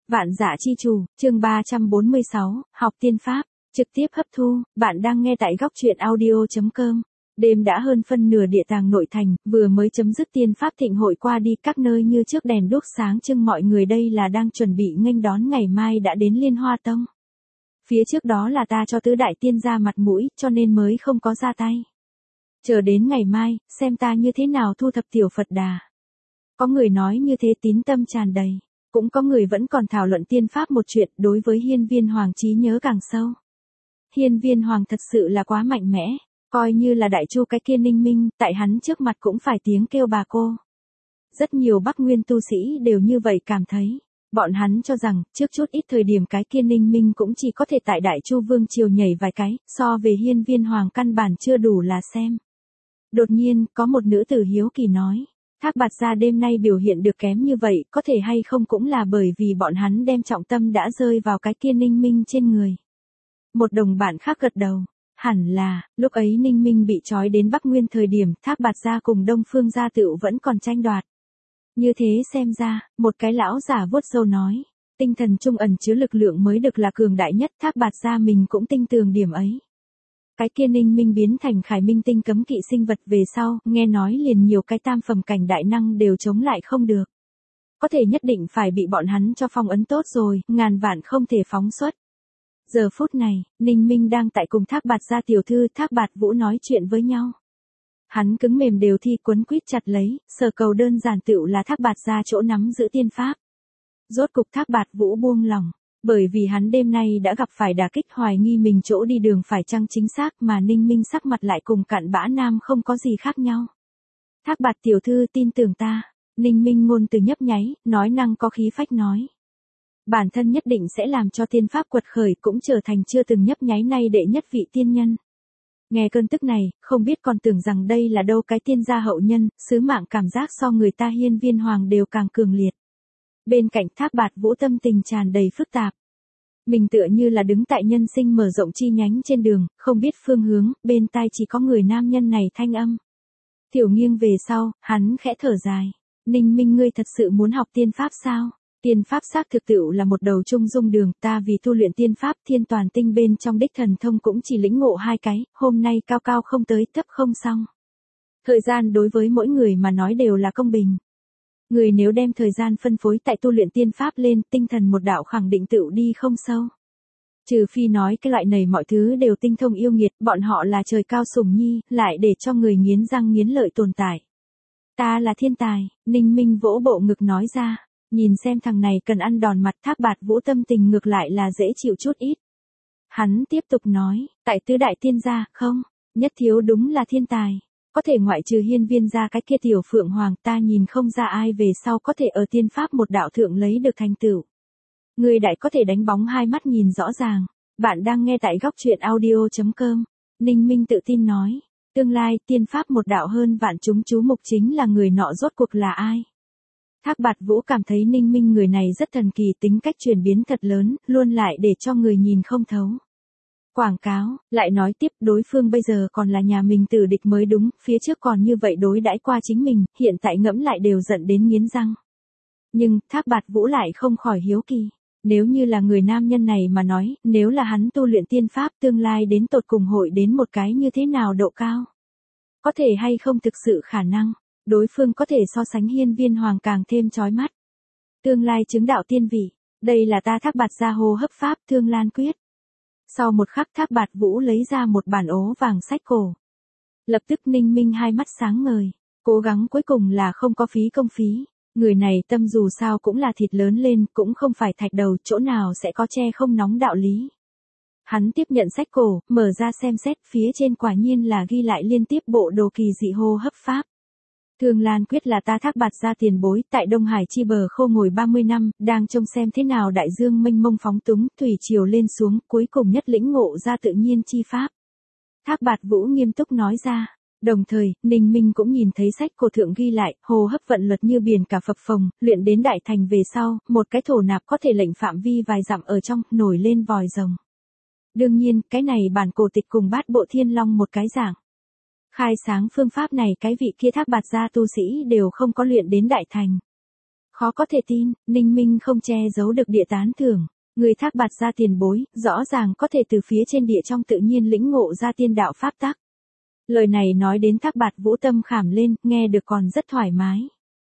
Vạn Dạ Chi Chủ, chương 346, học tiên pháp, trực tiếp hấp thu, bạn đang nghe tại góc truyện audio.com. Đêm đã hơn phân nửa địa tàng nội thành, vừa mới chấm dứt tiên pháp thịnh hội qua đi, các nơi như trước đèn đuốc sáng trưng, mọi người đây là đang chuẩn bị nghênh đón ngày mai đã đến Liên Hoa Tông. Phía trước đó là ta cho tứ đại tiên ra mặt mũi, cho nên mới không có ra tay. Chờ đến ngày mai, xem ta như thế nào thu thập tiểu Phật Đà. Có người nói như thế tín tâm tràn đầy. Cũng có người vẫn còn thảo luận tiên pháp một chuyện, đối với Hiên Viên Hoàng trí nhớ càng sâu. Hiên Viên Hoàng thật sự là quá mạnh mẽ, coi như là đại chu cái kia Ninh Minh, tại hắn trước mặt cũng phải tiếng kêu bà cô. Rất nhiều Bắc Nguyên tu sĩ đều như vậy cảm thấy. Bọn hắn cho rằng, trước chút ít thời điểm cái kia Ninh Minh cũng chỉ có thể tại đại chu vương triều nhảy vài cái, so về Hiên Viên Hoàng căn bản chưa đủ là xem. Đột nhiên, có một nữ tử hiếu kỳ nói. Thác Bạt Gia đêm nay biểu hiện được kém như vậy, có thể hay không cũng là bởi vì bọn hắn đem trọng tâm đã rơi vào cái kia Ninh Minh trên người. Một đồng bạn khác gật đầu. Hẳn là, lúc ấy Ninh Minh bị trói đến Bắc Nguyên thời điểm, Thác Bạt Gia cùng Đông Phương Gia Tựu vẫn còn tranh đoạt. Như thế xem ra, một cái lão giả vuốt râu nói, tinh thần trung ẩn chứa lực lượng mới được là cường đại nhất, Thác Bạt Gia mình cũng tin tưởng điểm ấy. Cái kia Ninh Minh biến thành Khải Minh tinh cấm kỵ sinh vật về sau, nghe nói liền nhiều cái tam phẩm cảnh đại năng đều chống lại không được. Có thể nhất định phải bị bọn hắn cho phong ấn tốt rồi, ngàn vạn không thể phóng xuất. Giờ phút này, Ninh Minh đang tại cùng Thác Bạt Gia tiểu thư Thác Bạt Vũ nói chuyện với nhau. Hắn cứng mềm đều thi quấn quýt chặt lấy, sở cầu đơn giản tựu là Thác Bạt Gia chỗ nắm giữ tiên pháp. Rốt cục Thác Bạt Vũ buông lòng. Bởi vì hắn đêm nay đã gặp phải đả kích, hoài nghi mình chỗ đi đường phải chăng chính xác, mà Ninh Minh sắc mặt lại cùng cặn bã nam không có gì khác nhau. Thác Bạt tiểu thư tin tưởng ta. Ninh Minh ngôn từ nhấp nháy, nói năng có khí phách nói. Bản thân nhất định sẽ làm cho tiên pháp quật khởi, cũng trở thành chưa từng nhấp nháy nay đệ nhất vị tiên nhân. Nghe cơn tức này, không biết còn tưởng rằng đây là đâu cái tiên gia hậu nhân, sứ mạng cảm giác so người ta Hiên Viên Hoàng đều càng cường liệt. Bên cạnh Thác Bạt Vũ tâm tình tràn đầy phức tạp. Mình tựa như là đứng tại nhân sinh mở rộng chi nhánh trên đường, không biết phương hướng, bên tai chỉ có người nam nhân này thanh âm. Tiểu nghiêng về sau, hắn khẽ thở dài. Ninh Minh, ngươi thật sự muốn học tiên pháp sao? Tiên pháp xác thực tựu là một đầu trung dung đường, ta vì tu luyện tiên pháp Thiên Toàn Tinh bên trong đích thần thông cũng chỉ lĩnh ngộ 2 cái, hôm nay cao cao không tới, thấp không xong. Thời gian đối với mỗi người mà nói đều là công bình. Người nếu đem thời gian phân phối tại tu luyện tiên pháp lên, tinh thần một đạo khẳng định tựu đi không sâu. Trừ phi nói cái loại này mọi thứ đều tinh thông yêu nghiệt, bọn họ là trời cao sủng nhi, lại để cho người nghiến răng nghiến lợi tồn tại. Ta là thiên tài, Ninh Minh vỗ bộ ngực nói ra, nhìn xem thằng này cần ăn đòn mặt. Thác Bạt Vũ tâm tình ngược lại là dễ chịu chút ít. Hắn tiếp tục nói, tại tứ đại tiên gia, không, nhất thiếu đúng là thiên tài. Có thể ngoại trừ Hiên Viên gia cái kia tiểu Phượng Hoàng, ta nhìn không ra ai về sau có thể ở tiên pháp một đạo thượng lấy được thành tựu. Người đại có thể đánh bóng hai mắt nhìn rõ ràng. Bạn đang nghe tại góc truyện audio.com. Ninh Minh tự tin nói, tương lai tiên pháp một đạo hơn vạn chúng chú mục chính là người nọ rốt cuộc là ai. Thác Bạt Vũ cảm thấy Ninh Minh người này rất thần kỳ, tính cách chuyển biến thật lớn, luôn lại để cho người nhìn không thấu. Quảng cáo, lại nói tiếp, đối phương bây giờ còn là nhà mình tử địch mới đúng, phía trước còn như vậy đối đãi qua chính mình, hiện tại ngẫm lại đều giận đến nghiến răng. Nhưng, Thác Bạt Vũ lại không khỏi hiếu kỳ. Nếu như là người nam nhân này mà nói, nếu là hắn tu luyện tiên pháp tương lai đến tột cùng hội đến một cái như thế nào độ cao? Có thể hay không thực sự khả năng, đối phương có thể so sánh Hiên Viên Hoàng càng thêm chói mắt. Tương lai chứng đạo tiên vị, đây là ta Thác Bạt Gia hô hấp pháp Thương Lan Quyết. Sau một khắc Thác Bạt Vũ lấy ra một bản ố vàng sách cổ. Lập tức Ninh Minh hai mắt sáng ngời, cố gắng cuối cùng là không có phí công phí. Người này tâm dù sao cũng là thịt lớn lên, cũng không phải thạch đầu, chỗ nào sẽ có che không nóng đạo lý. Hắn tiếp nhận sách cổ, mở ra xem xét, phía trên quả nhiên là ghi lại liên tiếp bộ đồ kỳ dị hô hấp pháp. Thương Lan Quyết là ta Thác Bạt Gia tiền bối, tại Đông Hải chi bờ khô ngồi 30 năm, đang trông xem thế nào đại dương mênh mông phóng túng, thủy triều lên xuống, cuối cùng nhất lĩnh ngộ ra tự nhiên chi pháp. Thác Bạt Vũ nghiêm túc nói ra. Đồng thời, Ninh Minh cũng nhìn thấy sách cổ thượng ghi lại, hô hấp vận luật như biển cả phập phồng, luyện đến đại thành về sau, một cái thổ nạp có thể lệnh phạm vi vài dặm ở trong, nổi lên vòi rồng. Đương nhiên, cái này bản cổ tịch cùng Bát Bộ Thiên Long một cái dạng. Khai sáng phương pháp này cái vị kia Thác Bạt Gia tu sĩ đều không có luyện đến đại thành. Khó có thể tin, Ninh Minh không che giấu được địa tán thưởng. Người Thác Bạt gia tiền bối, rõ ràng có thể từ phía trên địa trong tự nhiên lĩnh ngộ ra tiên đạo pháp tắc. Lời này nói đến Thác Bạt Vũ tâm khảm lên, nghe được còn rất thoải mái.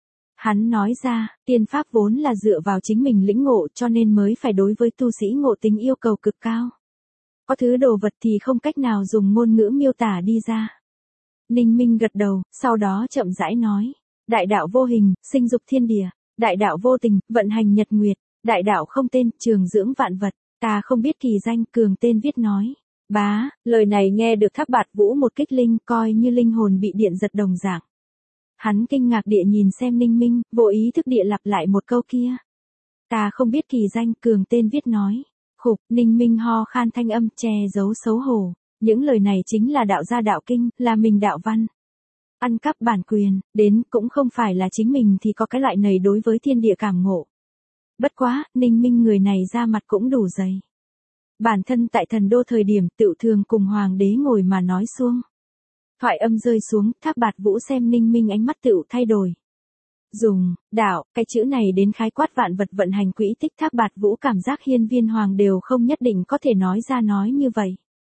Hắn nói ra, tiên pháp vốn là dựa vào chính mình lĩnh ngộ cho nên mới phải đối với tu sĩ ngộ tính yêu cầu cực cao. Có thứ đồ vật thì không cách nào dùng ngôn ngữ miêu tả đi ra. Ninh Minh gật đầu, sau đó chậm rãi nói. Đại đạo vô hình, sinh dục thiên địa. Đại đạo vô tình, vận hành nhật nguyệt. Đại đạo không tên, trường dưỡng vạn vật. Ta không biết kỳ danh, cường tên viết nói. Bá, lời này nghe được Thác Bạt Vũ một kích linh, coi như linh hồn bị điện giật đồng dạng. Hắn kinh ngạc địa nhìn xem Ninh Minh, vô ý thức địa lặp lại một câu kia. Ta không biết kỳ danh, cường tên viết nói. Khục, Ninh Minh ho khan thanh âm che giấu xấu hổ. Những lời này chính là đạo gia đạo kinh, là mình đạo văn. Ăn cắp bản quyền, đến cũng không phải là chính mình thì có cái loại này đối với thiên địa cảm ngộ. Bất quá, Ninh Minh người này ra mặt cũng đủ dày. Bản thân tại Thần Đô thời điểm tựu thường cùng hoàng đế ngồi mà nói xuông. Thoại âm rơi xuống, Thác Bạt Vũ xem Ninh Minh ánh mắt tựu thay đổi. Dùng, đạo, cái chữ này đến khái quát vạn vật vận hành quỹ tích. Thác Bạt Vũ cảm giác hiên viên hoàng đều không nhất định có thể nói ra nói như vậy.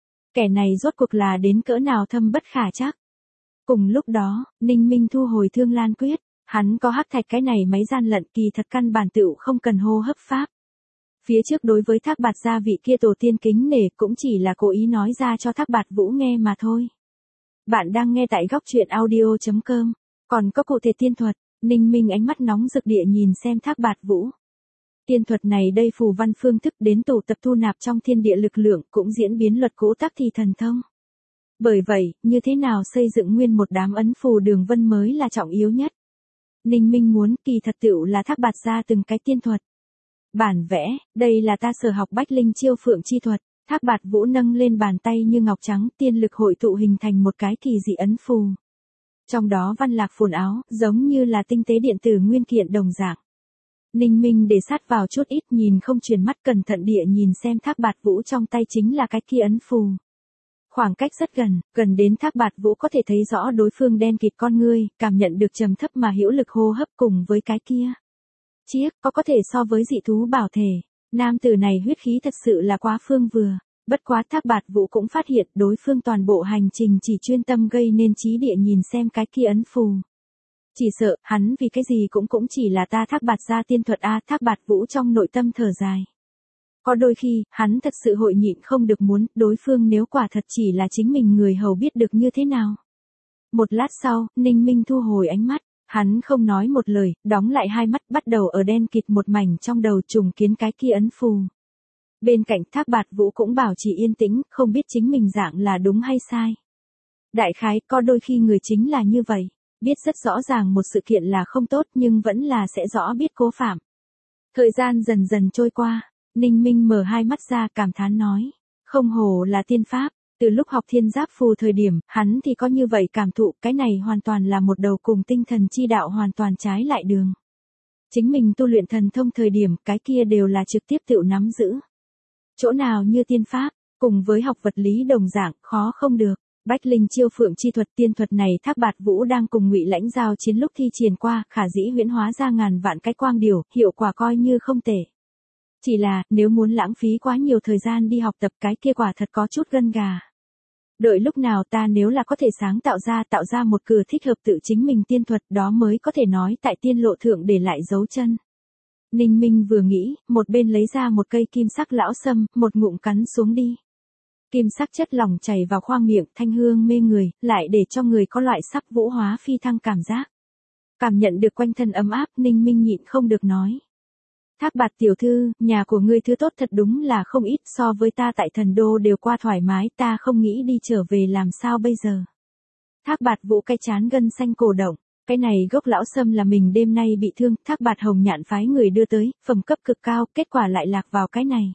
Kẻ này rốt cuộc là đến cỡ nào thâm bất khả trắc. Cùng lúc đó, Ninh Minh thu hồi Thương Lan Quyết. Hắn có hắc thạch cái này máy gian lận kỳ thật căn bản tựu không cần hô hấp pháp. Phía trước đối với Thác Bạt gia vị kia tổ tiên kính nể cũng chỉ là cố ý nói ra cho Thác Bạt Vũ nghe mà thôi. Bạn đang nghe tại góc truyện audio.com. Còn có cụ thể tiên thuật, Ninh Minh ánh mắt nóng rực địa nhìn xem Thác Bạt Vũ. Tiên thuật này đây phù văn phương thức đến tụ tập thu nạp trong thiên địa lực lượng cũng diễn biến luật cũ tắc thì thần thông. Bởi vậy, như thế nào xây dựng nguyên một đám ấn phù đường vân mới là trọng yếu nhất. Ninh Minh muốn kỳ thật tựu là Thác Bạt gia từng cái tiên thuật. Bản vẽ, đây là ta sở học Bách Linh Chiêu Phượng chi thuật. Thác Bạt Vũ nâng lên bàn tay như ngọc trắng, tiên lực hội tụ hình thành một cái kỳ dị ấn phù. Trong đó văn lạc phồn áo, giống như là tinh tế điện tử nguyên kiện đồng dạng. Ninh Minh để sát vào chút ít nhìn không chuyển mắt cẩn thận địa nhìn xem Thác Bạt Vũ trong tay chính là cái kia ấn phù. Khoảng cách rất gần, gần đến Thác Bạt Vũ có thể thấy rõ đối phương đen kịt con ngươi, cảm nhận được trầm thấp mà hữu lực hô hấp cùng với cái kia. Chiếc, có thể so với dị thú bảo thể. Nam tử này huyết khí thật sự là quá phương vừa. Bất quá Thác Bạt Vũ cũng phát hiện đối phương toàn bộ hành trình chỉ chuyên tâm gây nên trí địa nhìn xem cái kia ấn phù. Chỉ sợ, hắn vì cái gì cũng chỉ là ta Thác Bạt gia tiên thuật a. Thác Bạt Vũ trong nội tâm thở dài. Có đôi khi, hắn thật sự hội nhịn không được muốn, đối phương nếu quả thật chỉ là chính mình người hầu biết được như thế nào. Một lát sau, Ninh Minh thu hồi ánh mắt, hắn không nói một lời, đóng lại hai mắt bắt đầu ở đen kịt một mảnh trong đầu trùng kiến cái kia ấn phù. Bên cạnh Thác Bạt Vũ cũng bảo trì yên tĩnh, không biết chính mình dạng là đúng hay sai. Đại khái, có đôi khi người chính là như vậy, biết rất rõ ràng một sự kiện là không tốt nhưng vẫn là sẽ rõ biết cố phạm. Thời gian dần dần trôi qua, Ninh Minh mở hai mắt ra cảm thán nói, không hổ là tiên pháp, từ lúc học thiên giáp phù thời điểm, hắn thì có như vậy cảm thụ, cái này hoàn toàn là một đầu cùng tinh thần chi đạo hoàn toàn trái lại đường. Chính mình tu luyện thần thông thời điểm, cái kia đều là trực tiếp tự nắm giữ. Chỗ nào như tiên pháp, cùng với học vật lý đồng dạng, khó không được. Bách Linh Chiêu Phượng chi thuật tiên thuật này Thác Bạt Vũ đang cùng Ngụy Lãnh giao chiến lúc thi triển qua, khả dĩ huyễn hóa ra ngàn vạn cái quang điều, hiệu quả coi như không tệ. Chỉ là, nếu muốn lãng phí quá nhiều thời gian đi học tập cái kia quả thật có chút gân gà. Đợi lúc nào ta nếu là có thể sáng tạo ra một cửa thích hợp tự chính mình tiên thuật đó mới có thể nói tại tiên lộ thượng để lại dấu chân. Ninh Minh vừa nghĩ, một bên lấy ra một cây kim sắc lão sâm, một ngụm cắn xuống đi. Kim sắc chất lỏng chảy vào khoang miệng, thanh hương mê người, lại để cho người có loại sắp vũ hóa phi thăng cảm giác. Cảm nhận được quanh thân ấm áp, Ninh Minh nhịn không được nói. Thác Bạt tiểu thư, nhà của ngươi thứ tốt thật đúng là không ít, so với ta tại Thần Đô đều qua thoải mái, ta không nghĩ đi trở về làm sao bây giờ. Thác Bạt Vũ cái chán gân xanh cổ động, cái này gốc lão sâm là mình đêm nay bị thương, Thác Bạt Hồng Nhạn phái người đưa tới, phẩm cấp cực cao, kết quả lại lạc vào cái này.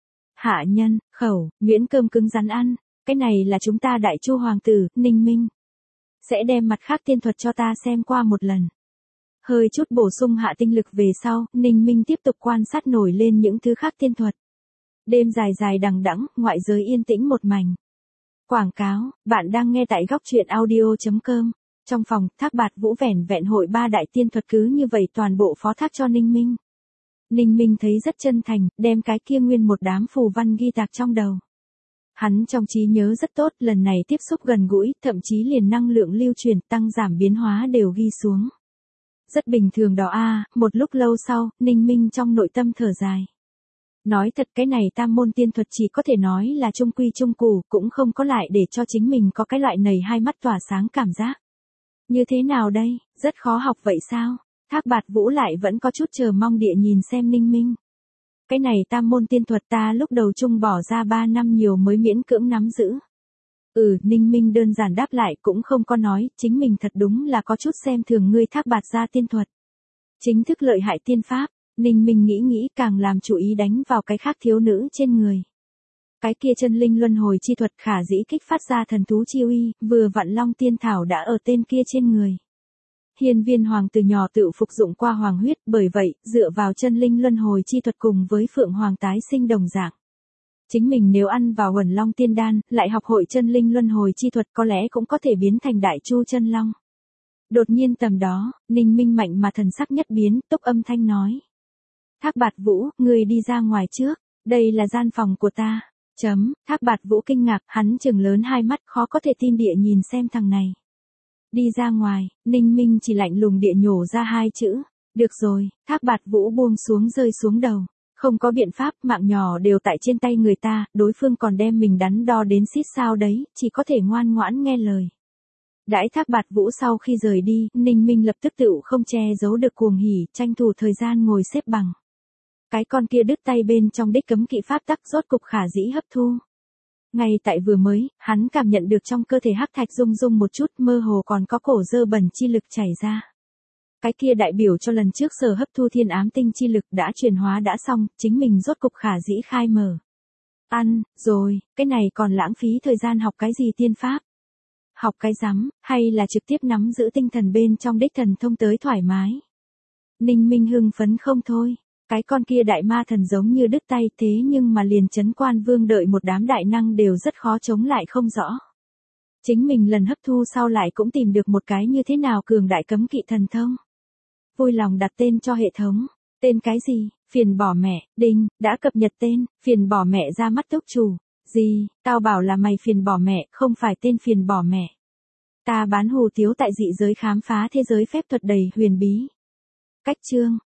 Hạ nhân, khẩu, miễn cơm cứng rắn ăn, cái này là chúng ta Đại Chu hoàng tử, Ninh Minh. Sẽ đem mặt khác tiên thuật cho ta xem qua một lần. Hơi chút bổ sung hạ tinh lực về sau, Ninh Minh tiếp tục quan sát nổi lên những thứ khác tiên thuật. Đêm dài dài đằng đẵng, ngoại giới yên tĩnh một mảnh. Quảng cáo, bạn đang nghe tại góc truyện audio.com. Trong phòng, Thác Bạt Vũ vẻn vẹn hội 3 đại tiên thuật cứ như vậy toàn bộ phó thác cho Ninh Minh. Ninh Minh thấy rất chân thành, đem cái kia nguyên một đám phù văn ghi tạc trong đầu. Hắn trong trí nhớ rất tốt, lần này tiếp xúc gần gũi, thậm chí liền năng lượng lưu truyền tăng giảm biến hóa đều ghi xuống. Rất bình thường đó a. Một lúc lâu sau, Ninh Minh trong nội tâm thở dài. Nói thật cái này tam môn tiên thuật chỉ có thể nói là trung quy trung củ, cũng không có lại để cho chính mình có cái loại nầy hai mắt tỏa sáng cảm giác. Như thế nào đây, rất khó học vậy sao? Thác Bạt Vũ lại vẫn có chút chờ mong địa nhìn xem Ninh Minh. Cái này tam môn tiên thuật ta lúc đầu chung bỏ ra 3 năm nhiều mới miễn cưỡng nắm giữ. Ninh Minh đơn giản đáp lại cũng không có nói, chính mình thật đúng là có chút xem thường ngươi Thác Bạt gia tiên thuật. Chính thức lợi hại tiên pháp, Ninh Minh nghĩ càng làm chú ý đánh vào cái khác thiếu nữ trên người. Cái kia chân linh luân hồi chi thuật khả dĩ kích phát ra thần thú chi uy, vừa vặn long tiên thảo đã ở tên kia trên người. Hiên Viên Hoàng từ nhỏ tự phục dụng qua hoàng huyết, bởi vậy, dựa vào chân linh luân hồi chi thuật cùng với Phượng Hoàng tái sinh đồng dạng. Chính mình nếu ăn vào Huẩn Long tiên đan, lại học hội chân linh luân hồi chi thuật có lẽ cũng có thể biến thành đại chu chân long. Đột nhiên tầm đó, Ninh Minh mạnh mà thần sắc nhất biến, túc âm thanh nói. Thác Bạt Vũ, người đi ra ngoài trước, đây là gian phòng của ta. Thác Bạt Vũ kinh ngạc, hắn trừng lớn hai mắt khó có thể tin địa nhìn xem thằng này. Đi ra ngoài, Ninh Minh chỉ lạnh lùng địa nhổ ra 2 chữ. Được rồi, Thác Bạt Vũ buông xuống rơi xuống đầu. Không có biện pháp, mạng nhỏ đều tại trên tay người ta, đối phương còn đem mình đắn đo đến xít sao đấy, chỉ có thể ngoan ngoãn nghe lời. Đãi Thác Bạt Vũ sau khi rời đi, Ninh Minh lập tức tựu không che giấu được cuồng hỉ, tranh thủ thời gian ngồi xếp bằng. Cái con kia đứt tay bên trong đích cấm kỵ pháp tắc rốt cục khả dĩ hấp thu. Ngay tại vừa mới, hắn cảm nhận được trong cơ thể hắc thạch rung rung một chút, mơ hồ còn có cổ dơ bẩn chi lực chảy ra. Cái kia đại biểu cho lần trước sở hấp thu thiên ám tinh chi lực đã chuyển hóa đã xong, chính mình rốt cục khả dĩ khai mở. Ăn, rồi, cái này còn lãng phí thời gian học cái gì tiên pháp? Học cái rắm, hay là trực tiếp nắm giữ tinh thần bên trong đích thần thông tới thoải mái? Ninh Minh hưng phấn không thôi. Cái con kia đại ma thần giống như đứt tay thế nhưng mà liền Trấn Quan Vương đợi một đám đại năng đều rất khó chống lại không rõ. Chính mình lần hấp thu sau lại cũng tìm được một cái như thế nào cường đại cấm kỵ thần thông. Vui lòng đặt tên cho hệ thống. Tên cái gì? Phiền bỏ mẹ, đinh, đã cập nhật tên, phiền bỏ mẹ ra mắt túc chủ. Gì, tao bảo là mày phiền bỏ mẹ, không phải tên phiền bỏ mẹ. Ta bán hủ tiếu tại dị giới khám phá thế giới phép thuật đầy huyền bí. Cách chương.